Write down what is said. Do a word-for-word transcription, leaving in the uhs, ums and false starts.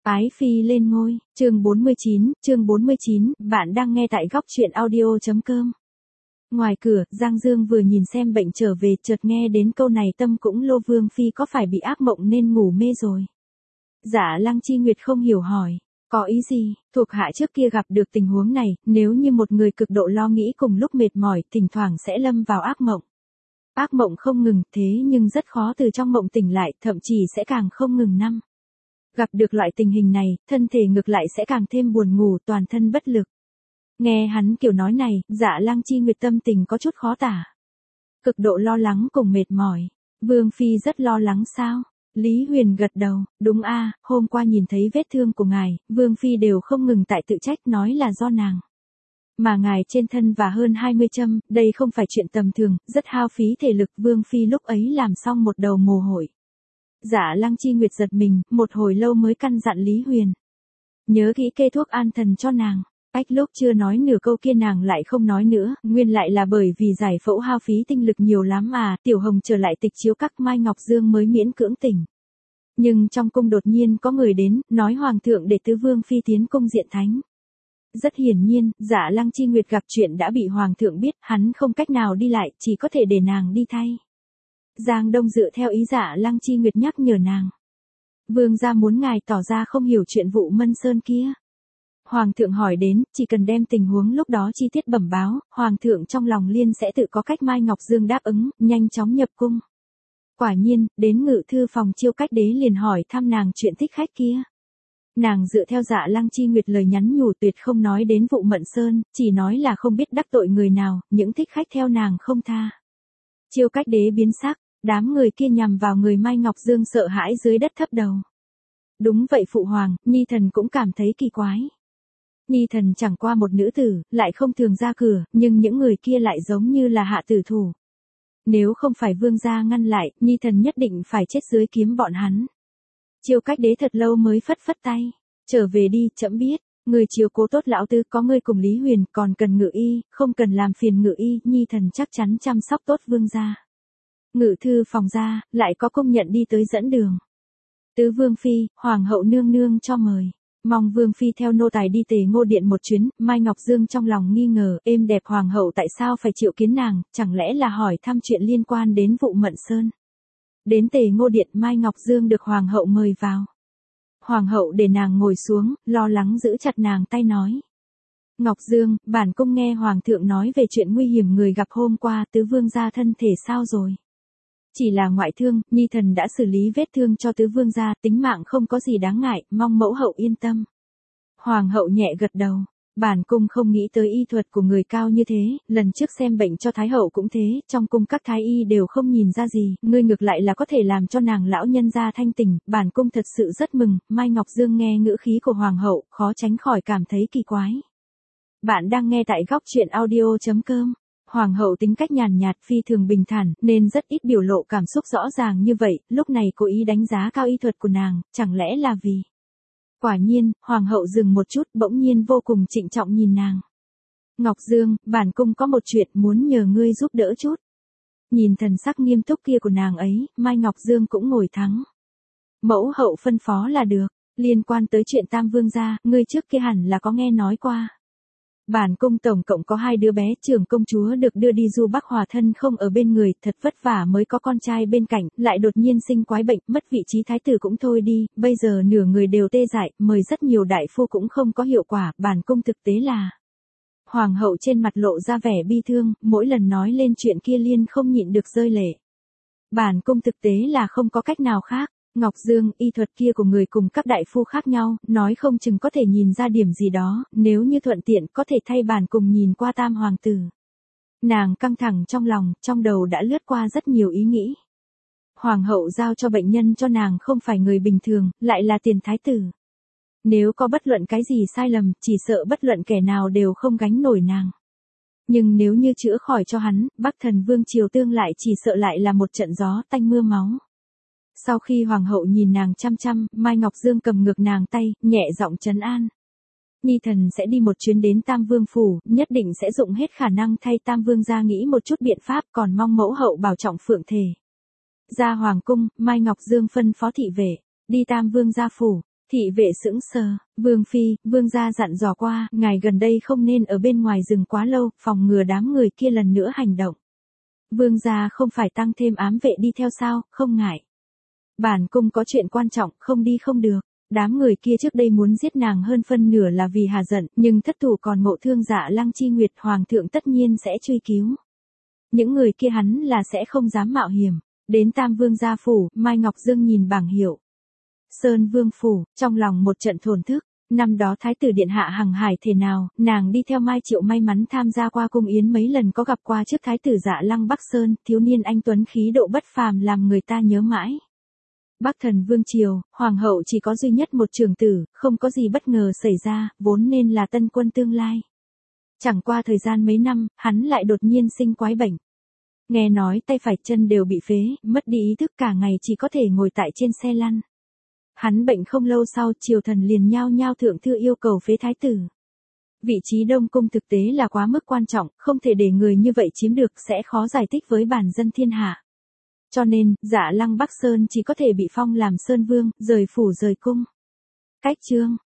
Ái phi lên ngôi, chương bốn mươi chín, chương bốn mươi chín, bạn đang nghe tại góc truyện audio.com. Ngoài cửa, Giang Dương vừa nhìn xem bệnh trở về, chợt nghe đến câu này tâm cũng lô, Vương phi có phải bị ác mộng nên ngủ mê rồi. Dạ Lăng Chi Nguyệt không hiểu hỏi, có ý gì? Thuộc hạ trước kia gặp được tình huống này, nếu như một người cực độ lo nghĩ cùng lúc mệt mỏi, thỉnh thoảng sẽ lâm vào ác mộng. Ác mộng không ngừng, thế nhưng rất khó từ trong mộng tỉnh lại, thậm chí sẽ càng không ngừng năm. Gặp được loại tình hình này, thân thể ngược lại sẽ càng thêm buồn ngủ, toàn thân bất lực. Nghe hắn kiểu nói này, Dạ Lăng Chi Nguyệt tâm tình có chút khó tả. Cực độ lo lắng cùng mệt mỏi. Vương phi rất lo lắng sao? Lý Huyền gật đầu, đúng a, hôm qua nhìn thấy vết thương của ngài, Vương phi đều không ngừng tại tự trách, nói là do nàng. Mà ngài trên thân và hơn hai mươi châm, đây không phải chuyện tầm thường, rất hao phí thể lực, Vương phi lúc ấy làm xong một đầu mồ hôi. Dạ Lăng Chi Nguyệt giật mình, một hồi lâu mới căn dặn Lý Huyền. Nhớ kỹ kê thuốc an thần cho nàng. Ách lúc chưa nói nửa câu kia nàng lại không nói nữa, nguyên lại là bởi vì giải phẫu hao phí tinh lực nhiều lắm à, Tiểu Hồng trở lại tịch chiếu các Mai Ngọc Dương mới miễn cưỡng tỉnh. Nhưng trong cung đột nhiên có người đến, nói Hoàng thượng để tứ Vương phi tiến cung diện thánh. Rất hiển nhiên, Dạ Lăng Chi Nguyệt gặp chuyện đã bị Hoàng thượng biết, hắn không cách nào đi lại, chỉ có thể để nàng đi thay. Giang Đông dựa theo ý Dạ Lăng Chi Nguyệt nhắc nhở nàng. Vương gia muốn ngài tỏ ra không hiểu chuyện vụ Mân Sơn kia. Hoàng thượng hỏi đến, chỉ cần đem tình huống lúc đó chi tiết bẩm báo, Hoàng thượng trong lòng liên sẽ tự có cách. Mai Ngọc Dương đáp ứng, nhanh chóng nhập cung. Quả nhiên, đến ngự thư phòng Chiêu Cách Đế liền hỏi thăm nàng chuyện thích khách kia. Nàng dựa theo Dạ Lăng Chi Nguyệt lời nhắn nhủ tuyệt không nói đến vụ Mận Sơn, chỉ nói là không biết đắc tội người nào, những thích khách theo nàng không tha. Chiêu Cách Đế biến sắc, đám người kia nhằm vào người Mai Ngọc Dương sợ hãi dưới đất thấp đầu. Đúng vậy phụ hoàng, Nhi thần cũng cảm thấy kỳ quái. Nhi thần chẳng qua một nữ tử, lại không thường ra cửa, nhưng những người kia lại giống như là hạ tử thủ. Nếu không phải vương gia ngăn lại, Nhi thần nhất định phải chết dưới kiếm bọn hắn. Chiêu Cách Đế thật lâu mới phất phất tay. Trở về đi, trẫm biết. Người chiếu cố tốt lão tư, có ngươi cùng Lý Huyền, còn cần Ngự Y, không cần làm phiền Ngự Y, Nhi thần chắc chắn chăm sóc tốt vương gia. Ngự thư phòng ra, lại có công nhận đi tới dẫn đường. Tứ Vương phi, Hoàng hậu nương nương cho mời. Mong Vương phi theo nô tài đi Tề Ngô điện một chuyến. Mai Ngọc Dương trong lòng nghi ngờ, êm đẹp Hoàng hậu tại sao phải triệu kiến nàng, chẳng lẽ là hỏi thăm chuyện liên quan đến vụ Mận Sơn. Đến Tề Ngô điện, Mai Ngọc Dương được Hoàng hậu mời vào. Hoàng hậu để nàng ngồi xuống, lo lắng giữ chặt nàng tay nói. Ngọc Dương, bản cung nghe Hoàng thượng nói về chuyện nguy hiểm người gặp hôm qua, tứ vương gia thân thể sao rồi? Chỉ là ngoại thương, Nhi thần đã xử lý vết thương cho tứ vương gia, tính mạng không có gì đáng ngại, mong mẫu hậu yên tâm. Hoàng hậu nhẹ gật đầu, bản cung không nghĩ tới y thuật của người cao như thế, lần trước xem bệnh cho thái hậu cũng thế, trong cung các thái y đều không nhìn ra gì, ngươi ngược lại là có thể làm cho nàng lão nhân gia thanh tỉnh, bản cung thật sự rất mừng. Mai Ngọc Dương nghe ngữ khí của hoàng hậu, khó tránh khỏi cảm thấy kỳ quái. Bạn đang nghe tại góc truyện audio.com. Hoàng hậu tính cách nhàn nhạt, phi thường bình thản, nên rất ít biểu lộ cảm xúc rõ ràng như vậy, lúc này cố ý đánh giá cao y thuật của nàng, chẳng lẽ là vì... Quả nhiên, Hoàng hậu dừng một chút, bỗng nhiên vô cùng trịnh trọng nhìn nàng. Ngọc Dương, bản cung có một chuyện muốn nhờ ngươi giúp đỡ chút. Nhìn thần sắc nghiêm túc kia của nàng ấy, Mai Ngọc Dương cũng ngồi thắng. Mẫu hậu phân phó là được, liên quan tới chuyện Tam Vương gia, ngươi trước kia hẳn là có nghe nói qua. Bản cung tổng cộng có hai đứa bé, trưởng công chúa được đưa đi du Bắc hòa thân không ở bên người, thật vất vả mới có con trai bên cạnh, lại đột nhiên sinh quái bệnh, mất vị trí thái tử cũng thôi đi, bây giờ nửa người đều tê dại, mời rất nhiều đại phu cũng không có hiệu quả, bản cung thực tế là... Hoàng hậu trên mặt lộ ra vẻ bi thương, mỗi lần nói lên chuyện kia liên không nhịn được rơi lệ. Bản cung thực tế là không có cách nào khác. Ngọc Dương, y thuật kia của người cùng các đại phu khác nhau, nói không chừng có thể nhìn ra điểm gì đó, nếu như thuận tiện có thể thay bản cùng nhìn qua Tam hoàng tử. Nàng căng thẳng trong lòng, trong đầu đã lướt qua rất nhiều ý nghĩ. Hoàng hậu giao cho bệnh nhân cho nàng không phải người bình thường, lại là tiền thái tử. Nếu có bất luận cái gì sai lầm, chỉ sợ bất luận kẻ nào đều không gánh nổi nàng. Nhưng nếu như chữa khỏi cho hắn, Bắc Thần Vương triều tương lại chỉ sợ lại là một trận gió tanh mưa máu. Sau khi hoàng hậu nhìn nàng chăm chăm, Mai Ngọc Dương cầm ngược nàng tay, nhẹ giọng trấn an. Nhi thần sẽ đi một chuyến đến Tam Vương phủ, nhất định sẽ dụng hết khả năng thay Tam Vương gia nghĩ một chút biện pháp, còn mong mẫu hậu bảo trọng phượng thể. Ra hoàng cung, Mai Ngọc Dương phân phó thị vệ, đi Tam Vương gia phủ. Thị vệ sững sờ, Vương Phi, Vương gia dặn dò qua, ngài gần đây không nên ở bên ngoài rừng quá lâu, phòng ngừa đám người kia lần nữa hành động. Vương gia không phải tăng thêm ám vệ đi theo sao, không ngại. Bản cung có chuyện quan trọng, không đi không được. Đám người kia trước đây muốn giết nàng hơn phân nửa là vì hà giận, nhưng thất thủ còn ngộ thương Dạ Lăng Chi Nguyệt, hoàng thượng tất nhiên sẽ truy cứu. Những người kia hắn là sẽ không dám mạo hiểm. Đến Tam Vương gia phủ, Mai Ngọc Dương nhìn bảng hiệu. Sơn Vương phủ, trong lòng một trận thổn thức. Năm đó Thái tử điện hạ hằng hải thể nào, nàng đi theo Mai Triệu may mắn tham gia qua cung yến mấy lần có gặp qua trước Thái tử Dạ Lăng Bắc Sơn, thiếu niên anh tuấn khí độ bất phàm làm người ta nhớ mãi. Bắc Thần Vương triều, hoàng hậu chỉ có duy nhất một trưởng tử, không có gì bất ngờ xảy ra, vốn nên là tân quân tương lai. Chẳng qua thời gian mấy năm, hắn lại đột nhiên sinh quái bệnh. Nghe nói tay phải chân đều bị phế, mất đi ý thức cả ngày chỉ có thể ngồi tại trên xe lăn. Hắn bệnh không lâu sau, triều thần liền nhao nhao thượng thư yêu cầu phế thái tử. Vị trí Đông Cung thực tế là quá mức quan trọng, không thể để người như vậy chiếm được sẽ khó giải thích với bản dân thiên hạ. Cho nên, Dạ Lăng Bắc Sơn chỉ có thể bị phong làm Sơn Vương, rời phủ rời cung. Cách chương